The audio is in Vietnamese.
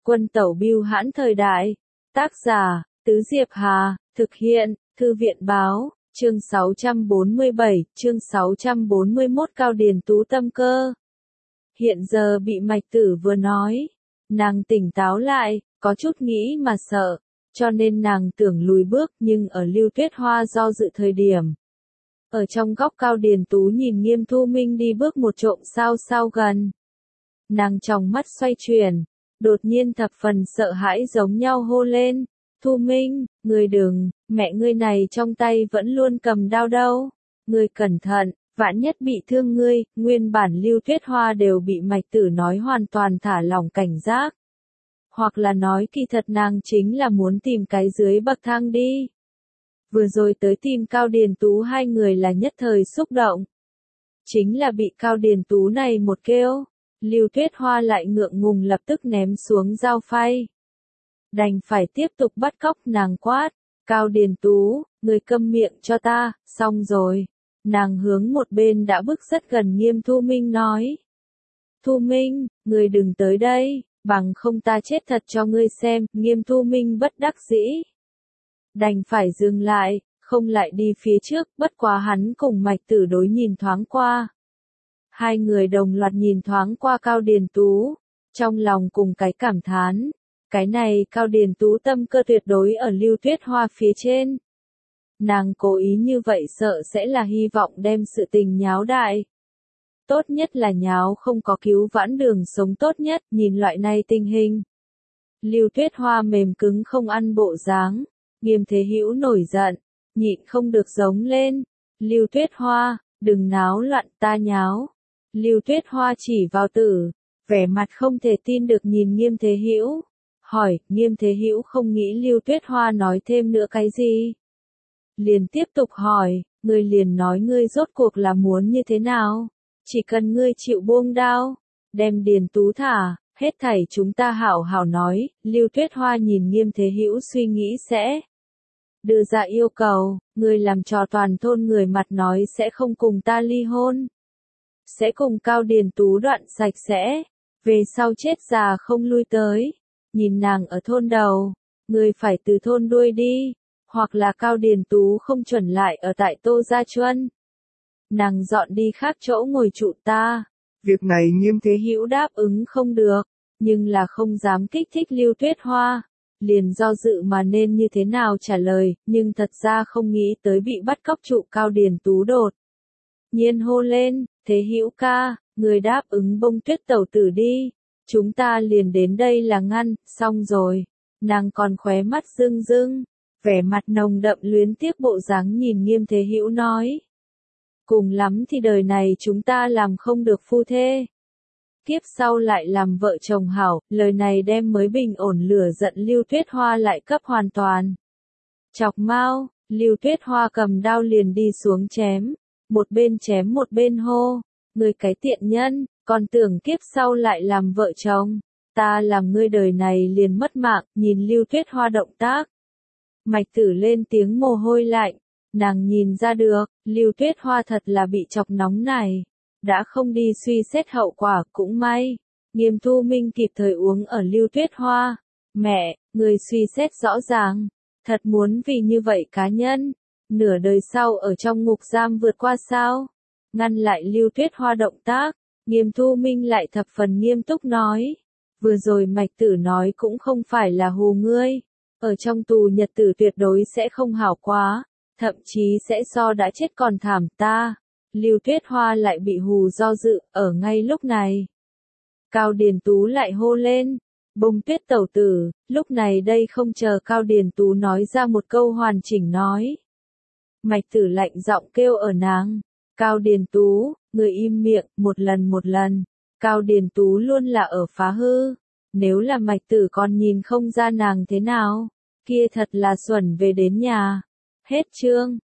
Quân tẩu bưu hãn thời đại. Tác giả, Tứ Diệp Hà, thực hiện, Thư viện báo, chương 647, chương 641 Cao Điền Tú tâm cơ. Hiện giờ bị Mạch Tử vừa nói, nàng tỉnh táo lại, có chút nghĩ mà sợ, cho nên nàng tưởng lùi bước, nhưng ở Lưu Tuyết Hoa do dự thời điểm. Ở trong góc Cao Điền Tú nhìn Nghiêm Thu Minh đi bước một trộm sao gần. Nàng trong mắt xoay chuyển, đột nhiên thập phần sợ hãi giống nhau hô lên, Thu Minh, ngươi đừng, mẹ ngươi này trong tay vẫn luôn cầm đao đâu, ngươi cẩn thận, vạn nhất bị thương ngươi. Nguyên bản Lưu Tuyết Hoa đều bị Mạch Tử nói hoàn toàn thả lỏng cảnh giác. Hoặc là nói kỳ thật nàng chính là muốn tìm cái dưới bậc thang đi. Vừa rồi tới tìm Cao Điền Tú hai người là nhất thời xúc động. Chính là bị Cao Điền Tú này một kêu, Lưu Tuyết Hoa lại ngượng ngùng lập tức ném xuống dao phay. Đành phải tiếp tục bắt cóc nàng quát, Cao Điền Tú, người câm miệng cho ta, xong rồi. Nàng hướng một bên đã bước rất gần Nghiêm Thu Minh nói. Thu Minh, người đừng tới đây, bằng không ta chết thật cho ngươi xem. Nghiêm Thu Minh bất đắc dĩ. Đành phải dừng lại, không lại đi phía trước, bất quá hắn cùng Mạch Tử đối nhìn thoáng qua. Hai người đồng loạt nhìn thoáng qua Cao Điền Tú, trong lòng cùng cái cảm thán. Cái này Cao Điền Tú tâm cơ tuyệt đối ở Lưu Tuyết Hoa phía trên. Nàng cố ý như vậy sợ sẽ là hy vọng đem sự tình nháo đại. Tốt nhất là nháo không có cứu vãn đường sống tốt nhất, nhìn loại này tình hình. Lưu Tuyết Hoa mềm cứng không ăn bộ dáng, Nghiêm Thế Hữu nổi giận, nhịn không được giống lên. Lưu Tuyết Hoa, đừng náo loạn, ta nháo. Lưu Tuyết Hoa chỉ vào Tử, vẻ mặt không thể tin được nhìn Nghiêm Thế Hữu. Hỏi, Nghiêm Thế Hữu không nghĩ Lưu Tuyết Hoa nói thêm nữa cái gì. Liền tiếp tục hỏi, ngươi liền nói ngươi rốt cuộc là muốn như thế nào? Chỉ cần ngươi chịu buông đao, đem Điền Tú thả, hết thảy chúng ta hảo hảo nói. Lưu Tuyết Hoa nhìn Nghiêm Thế Hữu suy nghĩ sẽ đưa ra yêu cầu, ngươi làm trò toàn thôn người mặt nói sẽ không cùng ta ly hôn. Sẽ cùng Cao Điền Tú đoạn sạch sẽ, về sau chết già không lui tới. Nhìn nàng ở thôn đầu, ngươi phải từ thôn đuôi đi, hoặc là Cao Điền Tú không chuẩn lại ở tại Tô Gia Chuân. Nàng dọn đi khác chỗ ngồi trụ ta. Việc này Nghiêm Thế Hữu đáp ứng không được, nhưng là không dám kích thích Lưu Tuyết Hoa. Liền do dự mà nên như thế nào trả lời, nhưng thật ra không nghĩ tới bị bắt cóc trụ Cao Điền Tú đột nhiên hô lên, Thế Hữu ca, người đáp ứng bông Tuyết tẩu tử đi. Chúng ta liền đến đây là ngăn, xong rồi. Nàng còn khóe mắt rưng rưng, vẻ mặt nồng đậm luyến tiếc bộ dáng nhìn Nghiêm Thế Hữu nói. Cùng lắm thì đời này chúng ta làm không được phu thê. Kiếp sau lại làm vợ chồng hảo, lời này đem mới bình ổn lửa giận Lưu Tuyết Hoa lại cấp hoàn toàn. Chọc mau, Lưu Tuyết Hoa cầm đao liền đi xuống chém, một bên hô, người cái tiện nhân, còn tưởng kiếp sau lại làm vợ chồng, ta làm ngươi đời này liền mất mạng. Nhìn Lưu Tuyết Hoa động tác, Mạch Tử lên tiếng mồ hôi lạnh, nàng nhìn ra được, Lưu Tuyết Hoa thật là bị chọc nóng này, đã không đi suy xét hậu quả. Cũng may, Nghiêm Thu Minh kịp thời uống ở Lưu Tuyết Hoa. Mẹ, người suy xét rõ ràng, thật muốn vì như vậy cá nhân, nửa đời sau ở trong ngục giam vượt qua sao? Ngăn lại Lưu Tuyết Hoa động tác, Nghiêm Thu Minh lại thập phần nghiêm túc nói, vừa rồi Mạch Tử nói cũng không phải là hù ngươi, ở trong tù nhật tử tuyệt đối sẽ không hảo quá, thậm chí sẽ so đã chết còn thảm ta. Lưu Tuyết Hoa lại bị hù do dự, ở ngay lúc này. Cao Điền Tú lại hô lên, bông Tuyết tẩu tử. Lúc này đây không chờ Cao Điền Tú nói ra một câu hoàn chỉnh nói. Mạch Tử lạnh giọng kêu ở nàng, Cao Điền Tú, người im miệng. Một lần, Cao Điền Tú luôn là ở phá hư. Nếu là Mạch Tử còn nhìn không ra nàng thế nào, kia thật là xuẩn về đến nhà. Hết chương.